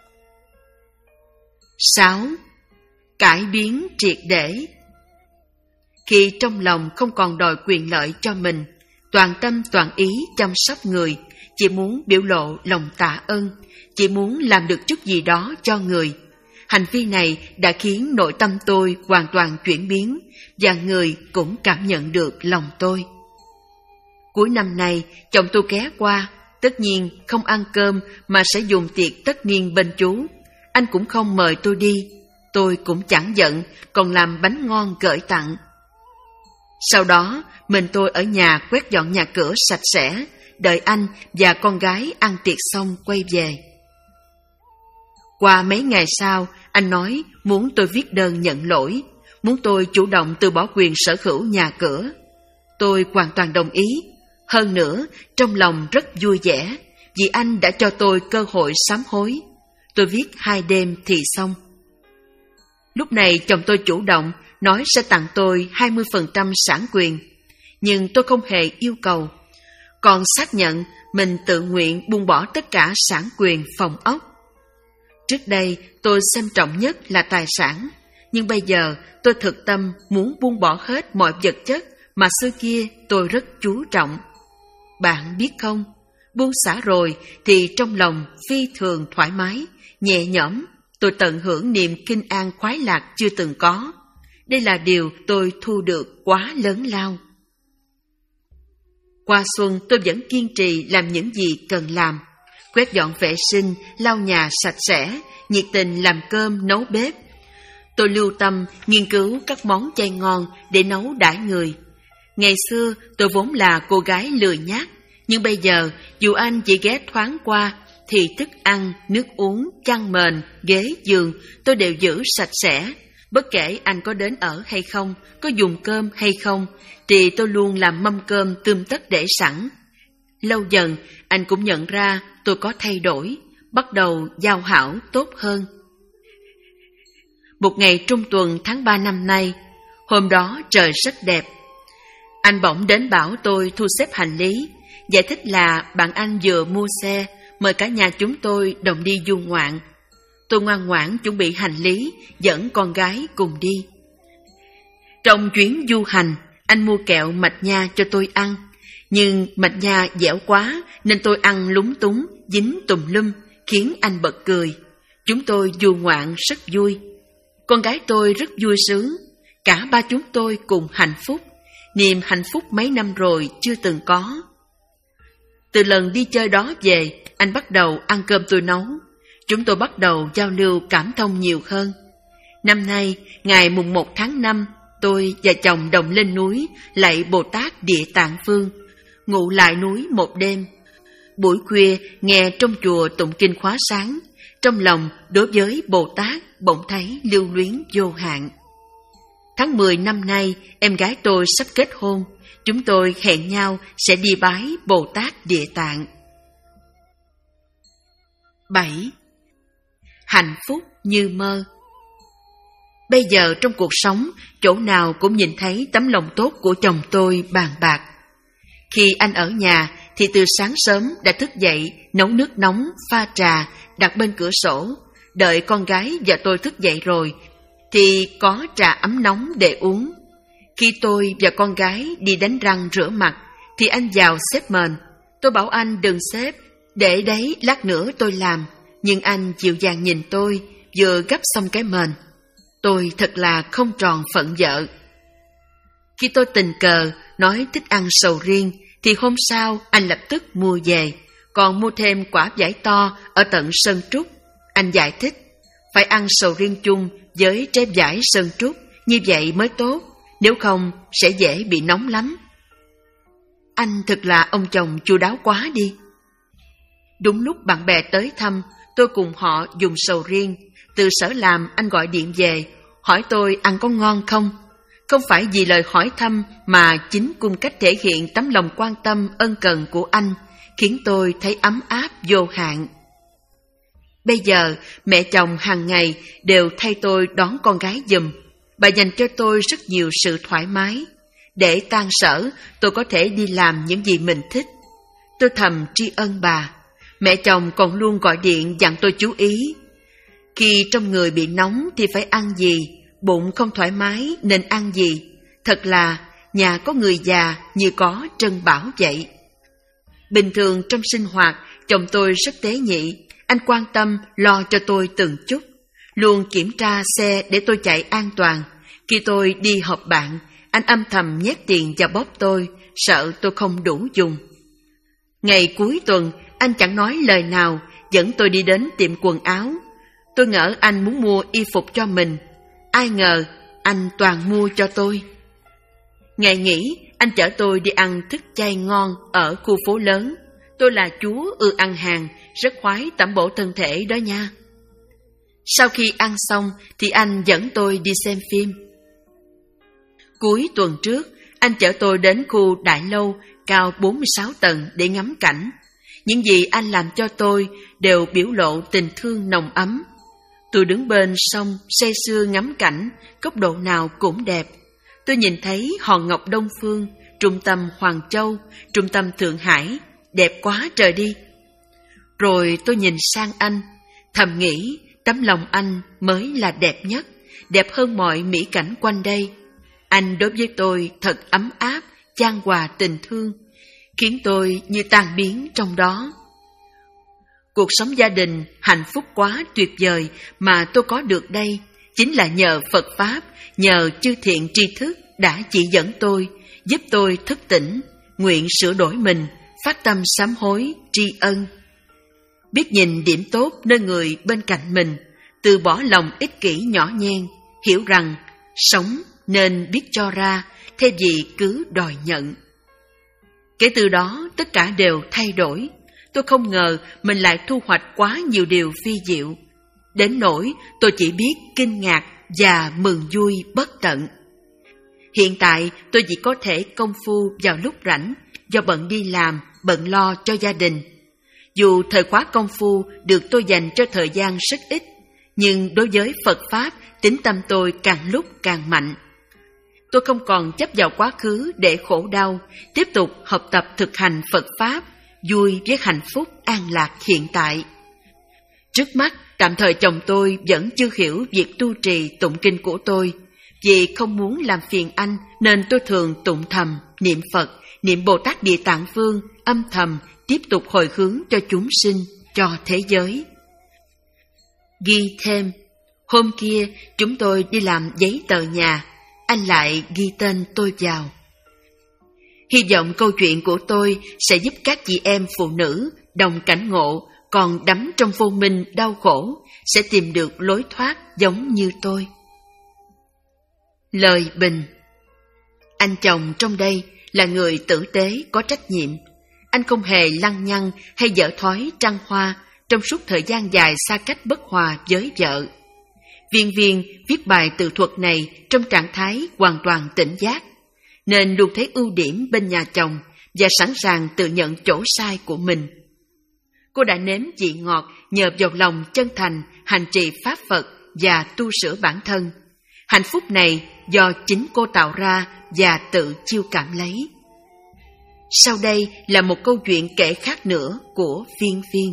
A: sáu. Cải biến triệt để. Khi trong lòng không còn đòi quyền lợi cho mình, toàn tâm toàn ý chăm sóc người, chỉ muốn biểu lộ lòng tạ ơn, chỉ muốn làm được chút gì đó cho người. Hành vi này đã khiến nội tâm tôi hoàn toàn chuyển biến, và người cũng cảm nhận được lòng tôi. Cuối năm nay, chồng tôi ghé qua, tất nhiên không ăn cơm mà sẽ dùng tiệc tất niên bên chú. Anh cũng không mời tôi đi, tôi cũng chẳng giận, còn làm bánh ngon gửi tặng. Sau đó, mình tôi ở nhà quét dọn nhà cửa sạch sẽ, đợi anh và con gái ăn tiệc xong quay về. Qua mấy ngày sau, anh nói muốn tôi viết đơn nhận lỗi, muốn tôi chủ động từ bỏ quyền sở hữu nhà cửa. Tôi hoàn toàn đồng ý. Hơn nữa, trong lòng rất vui vẻ, vì anh đã cho tôi cơ hội sám hối. Tôi viết hai đêm thì xong. Lúc này chồng tôi chủ động, nói sẽ tặng tôi hai mươi phần trăm sản quyền, nhưng tôi không hề yêu cầu. Còn xác nhận mình tự nguyện buông bỏ tất cả sản quyền phòng ốc. Trước đây tôi xem trọng nhất là tài sản, nhưng bây giờ tôi thực tâm muốn buông bỏ hết mọi vật chất mà xưa kia tôi rất chú trọng. Bạn biết không, buông xả rồi thì trong lòng phi thường thoải mái, nhẹ nhõm, tôi tận hưởng niềm kinh an khoái lạc chưa từng có. Đây là điều tôi thu được quá lớn lao. Qua xuân tôi vẫn kiên trì làm những gì cần làm. Quét dọn vệ sinh, lau nhà sạch sẽ, nhiệt tình làm cơm, nấu bếp. Tôi lưu tâm nghiên cứu các món chay ngon để nấu đãi người. Ngày xưa tôi vốn là cô gái lười nhác, nhưng bây giờ dù anh chỉ ghé thoáng qua thì thức ăn, nước uống, chăn mền, ghế, giường tôi đều giữ sạch sẽ. Bất kể anh có đến ở hay không, có dùng cơm hay không, thì tôi luôn làm mâm cơm tươm tất để sẵn. Lâu dần, anh cũng nhận ra tôi có thay đổi, bắt đầu giao hảo tốt hơn. Một ngày trung tuần tháng ba năm nay, hôm đó trời rất đẹp. Anh bỗng đến bảo tôi thu xếp hành lý, giải thích là bạn anh vừa mua xe, mời cả nhà chúng tôi đồng đi du ngoạn. Tôi ngoan ngoãn chuẩn bị hành lý, dẫn con gái cùng đi. Trong chuyến du hành, anh mua kẹo mạch nha cho tôi ăn. Nhưng mạch nha dẻo quá nên tôi ăn lúng túng, dính tùm lum, khiến anh bật cười. Chúng tôi du ngoạn rất vui. Con gái tôi rất vui sướng, cả ba chúng tôi cùng hạnh phúc, niềm hạnh phúc mấy năm rồi chưa từng có. Từ lần đi chơi đó về, anh bắt đầu ăn cơm tôi nấu. Chúng tôi bắt đầu giao lưu cảm thông nhiều hơn. Năm nay, ngày mùng một tháng năm, tôi và chồng đồng lên núi lạy Bồ Tát Địa Tạng Vương, ngụ lại núi một đêm. Buổi khuya nghe trong chùa tụng kinh khóa sáng, trong lòng đối với Bồ Tát bỗng thấy lưu luyến vô hạn. Tháng mười năm nay, em gái tôi sắp kết hôn, chúng tôi hẹn nhau sẽ đi bái Bồ Tát Địa Tạng. bảy. Hạnh phúc như mơ. Bây giờ trong cuộc sống, chỗ nào cũng nhìn thấy tấm lòng tốt của chồng tôi bàn bạc. Khi anh ở nhà thì từ sáng sớm đã thức dậy, nấu nước nóng, pha trà, đặt bên cửa sổ. Đợi con gái và tôi thức dậy rồi thì có trà ấm nóng để uống. Khi tôi và con gái đi đánh răng rửa mặt thì anh vào xếp mền. Tôi bảo anh đừng xếp, để đấy lát nữa tôi làm. Nhưng anh dịu dàng nhìn tôi, vừa gấp xong cái mền. Tôi thật là không tròn phận vợ. Khi tôi tình cờ nói thích ăn sầu riêng thì hôm sau anh lập tức mua về, còn mua thêm quả vải to ở tận Sơn Trúc. Anh giải thích, phải ăn sầu riêng chung với trái vải Sơn Trúc, như vậy mới tốt, nếu không sẽ dễ bị nóng lắm. Anh thật là ông chồng chu đáo quá đi. Đúng lúc bạn bè tới thăm, tôi cùng họ dùng sầu riêng. Từ sở làm anh gọi điện về, hỏi tôi ăn có ngon không. Không phải vì lời hỏi thăm mà chính cung cách thể hiện tấm lòng quan tâm ân cần của anh, khiến tôi thấy ấm áp vô hạn. Bây giờ, mẹ chồng hàng ngày đều thay tôi đón con gái giùm. Bà dành cho tôi rất nhiều sự thoải mái. Để tan sở, tôi có thể đi làm những gì mình thích. Tôi thầm tri ân bà. Mẹ chồng còn luôn gọi điện dặn tôi chú ý. Khi trong người bị nóng thì phải ăn gì, bụng không thoải mái nên ăn gì. Thật là nhà có người già như có trân bảo vậy. Bình thường trong sinh hoạt, chồng tôi rất tế nhị. Anh quan tâm lo cho tôi từng chút, luôn kiểm tra xe để tôi chạy an toàn. Khi tôi đi họp bạn, anh âm thầm nhét tiền vào bóp tôi, sợ tôi không đủ dùng. Ngày cuối tuần, anh chẳng nói lời nào, dẫn tôi đi đến tiệm quần áo. Tôi ngỡ anh muốn mua y phục cho mình, ai ngờ anh toàn mua cho tôi. Ngày nghỉ, anh chở tôi đi ăn thức chay ngon ở khu phố lớn. Tôi là chúa ưa ăn hàng, rất khoái tẩm bổ thân thể đó nha. Sau khi ăn xong thì anh dẫn tôi đi xem phim. Cuối tuần trước, anh chở tôi đến khu đại lâu cao bốn mươi sáu tầng để ngắm cảnh. Những gì anh làm cho tôi đều biểu lộ tình thương nồng ấm. Tôi đứng bên sông say sưa ngắm cảnh, góc độ nào cũng đẹp. Tôi nhìn thấy hòn ngọc Đông Phương, trung tâm Hoàng Châu, trung tâm Thượng Hải, đẹp quá trời đi. Rồi tôi nhìn sang anh, thầm nghĩ tấm lòng anh mới là đẹp nhất, đẹp hơn mọi mỹ cảnh quanh đây. Anh đối với tôi thật ấm áp, chan hòa tình thương, khiến tôi như tan biến trong đó. Cuộc sống gia đình hạnh phúc quá tuyệt vời mà tôi có được đây, chính là nhờ Phật Pháp, nhờ chư thiện tri thức đã chỉ dẫn tôi, giúp tôi thức tỉnh, nguyện sửa đổi mình, phát tâm sám hối, tri ân. Biết nhìn điểm tốt nơi người bên cạnh mình, từ bỏ lòng ích kỷ nhỏ nhen, hiểu rằng sống nên biết cho ra, thay vì cứ đòi nhận. Kể từ đó, tất cả đều thay đổi. Tôi không ngờ mình lại thu hoạch quá nhiều điều phi diệu. Đến nỗi tôi chỉ biết kinh ngạc và mừng vui bất tận. Hiện tại tôi chỉ có thể công phu vào lúc rảnh, do bận đi làm, bận lo cho gia đình. Dù thời khóa công phu được tôi dành cho thời gian rất ít, nhưng đối với Phật Pháp, tín tâm tôi càng lúc càng mạnh. Tôi không còn chấp vào quá khứ để khổ đau, tiếp tục học tập thực hành Phật Pháp, vui với hạnh phúc an lạc hiện tại. Trước mắt, tạm thời chồng tôi vẫn chưa hiểu việc tu trì tụng kinh của tôi. Vì không muốn làm phiền anh nên tôi thường tụng thầm, niệm Phật, niệm Bồ Tát Địa Tạng Vương âm thầm tiếp tục hồi hướng cho chúng sinh, cho thế giới. Ghi thêm, hôm kia chúng tôi đi làm giấy tờ nhà, anh lại ghi tên tôi vào. Hy vọng câu chuyện của tôi sẽ giúp các chị em phụ nữ đồng cảnh ngộ còn đắm trong vô minh đau khổ sẽ tìm được lối thoát giống như tôi. Lời bình. Anh chồng trong đây là người tử tế có trách nhiệm. Anh không hề lăng nhăng hay dở thói trăng hoa trong suốt thời gian dài xa cách bất hòa với vợ. Viên Viên viết bài tự thuật này trong trạng thái hoàn toàn tỉnh giác, nên luôn thấy ưu điểm bên nhà chồng và sẵn sàng tự nhận chỗ sai của mình. Cô đã nếm vị ngọt nhờ vào lòng chân thành hành trì Pháp Phật và tu sửa bản thân. Hạnh phúc này do chính cô tạo ra và tự chiêu cảm lấy. Sau đây là một câu chuyện kể khác nữa của Viên Viên.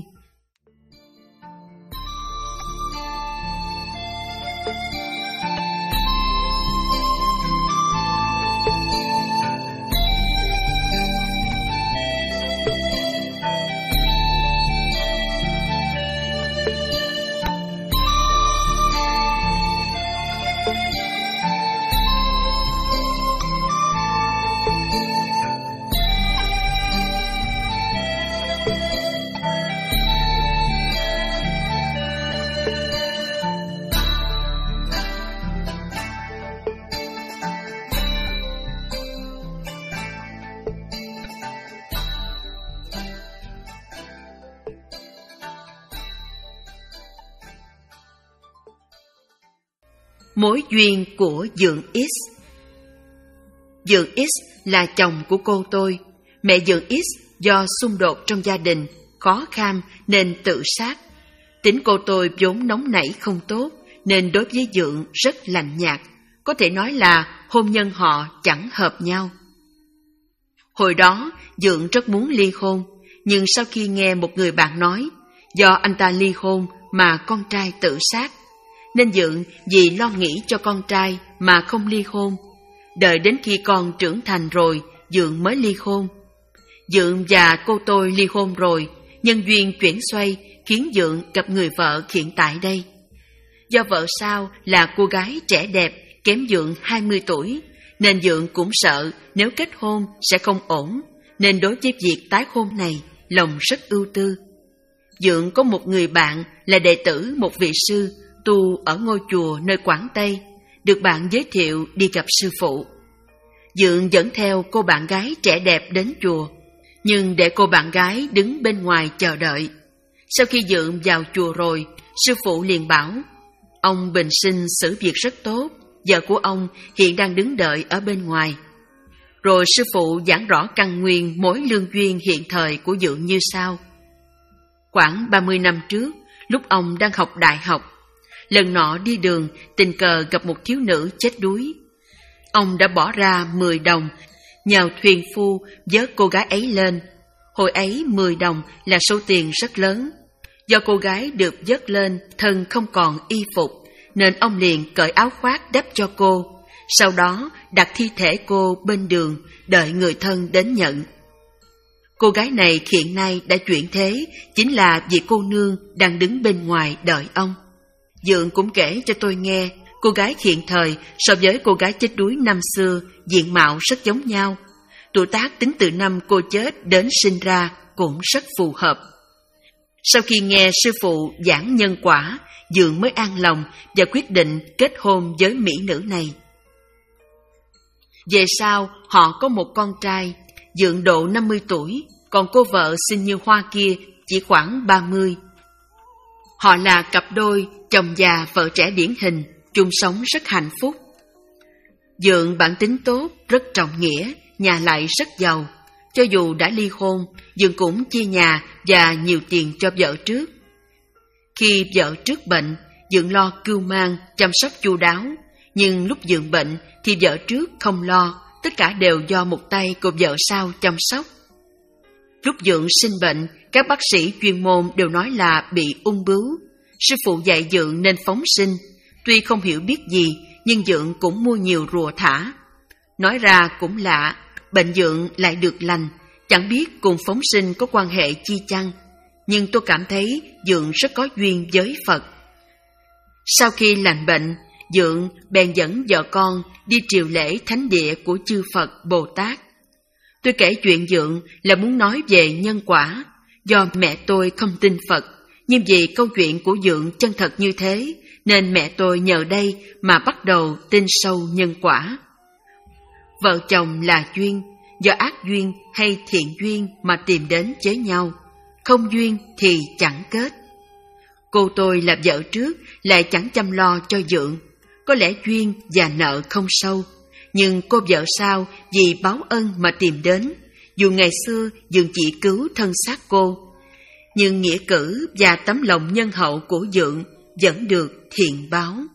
A: Mối duyên của Dượng X. Dượng X là chồng của cô tôi. Mẹ Dượng X do xung đột trong gia đình, khó kham nên tự sát. Tính cô tôi vốn nóng nảy không tốt, nên đối với Dượng rất lạnh nhạt. Có thể nói là hôn nhân họ chẳng hợp nhau. Hồi đó, Dượng rất muốn ly hôn, nhưng sau khi nghe một người bạn nói, do anh ta ly hôn mà con trai tự sát, nên Dượng vì lo nghĩ cho con trai mà không ly hôn. Đợi đến khi con trưởng thành rồi, Dượng mới ly hôn. Dượng và cô tôi ly hôn rồi, nhân duyên chuyển xoay khiến Dượng gặp người vợ hiện tại đây. Do vợ sau là cô gái trẻ đẹp, kém Dượng hai mươi tuổi, nên Dượng cũng sợ nếu kết hôn sẽ không ổn, nên đối với việc tái hôn này, lòng rất ưu tư. Dượng có một người bạn là đệ tử một vị sư tu ở ngôi chùa nơi Quảng Tây, được bạn giới thiệu đi gặp sư phụ. Dượng dẫn theo cô bạn gái trẻ đẹp đến chùa, nhưng để cô bạn gái đứng bên ngoài chờ đợi. Sau khi Dượng vào chùa rồi, sư phụ liền bảo, ông bình sinh xử việc rất tốt, vợ của ông hiện đang đứng đợi ở bên ngoài. Rồi sư phụ giảng rõ căn nguyên mối lương duyên hiện thời của Dượng như sau. Khoảng ba mươi năm trước, lúc ông đang học đại học, lần nọ đi đường tình cờ gặp một thiếu nữ chết đuối. Ông đã bỏ ra mười đồng, nhờ thuyền phu vớt cô gái ấy lên. Hồi ấy mười đồng là số tiền rất lớn. Do cô gái được vớt lên thân không còn y phục, nên ông liền cởi áo khoác đắp cho cô. Sau đó đặt thi thể cô bên đường, đợi người thân đến nhận. Cô gái này hiện nay đã chuyển thế, chính là vị cô nương đang đứng bên ngoài đợi ông. Dượng cũng kể cho tôi nghe, cô gái hiện thời so với cô gái chết đuối năm xưa, diện mạo rất giống nhau. Tuổi tác tính từ năm cô chết đến sinh ra cũng rất phù hợp. Sau khi nghe sư phụ giảng nhân quả, Dượng mới an lòng và quyết định kết hôn với mỹ nữ này. Về sau, họ có một con trai, Dượng độ năm mươi tuổi, còn cô vợ xinh như hoa kia chỉ khoảng ba mươi. Họ là cặp đôi, chồng già vợ trẻ điển hình, chung sống rất hạnh phúc. Dượng bản tính tốt, rất trọng nghĩa, nhà lại rất giàu. Cho dù đã ly hôn, Dượng cũng chia nhà và nhiều tiền cho vợ trước. Khi vợ trước bệnh, Dượng lo cưu mang, chăm sóc chu đáo. Nhưng lúc Dượng bệnh thì vợ trước không lo, tất cả đều do một tay của vợ sau chăm sóc. Lúc Dượng sinh bệnh, các bác sĩ chuyên môn đều nói là bị ung bướu. Sư phụ dạy Dượng nên phóng sinh. Tuy không hiểu biết gì, nhưng Dượng cũng mua nhiều rùa thả. Nói ra cũng lạ, bệnh Dượng lại được lành, chẳng biết cùng phóng sinh có quan hệ chi chăng, nhưng tôi cảm thấy Dượng rất có duyên với Phật. Sau khi lành bệnh, Dượng bèn dẫn vợ con đi triều lễ thánh địa của chư Phật Bồ Tát. Tôi kể chuyện Dượng là muốn nói về nhân quả, do mẹ tôi không tin Phật, nhưng vì câu chuyện của Dượng chân thật như thế, nên mẹ tôi nhờ đây mà bắt đầu tin sâu nhân quả. Vợ chồng là duyên, do ác duyên hay thiện duyên mà tìm đến với nhau, không duyên thì chẳng kết. Cô tôi là vợ trước lại chẳng chăm lo cho Dượng, có lẽ duyên và nợ không sâu, nhưng cô vợ sau vì báo ân mà tìm đến, dù ngày xưa Dượng chỉ cứu thân xác cô, nhưng nghĩa cử và tấm lòng nhân hậu của Dượng vẫn được thiện báo.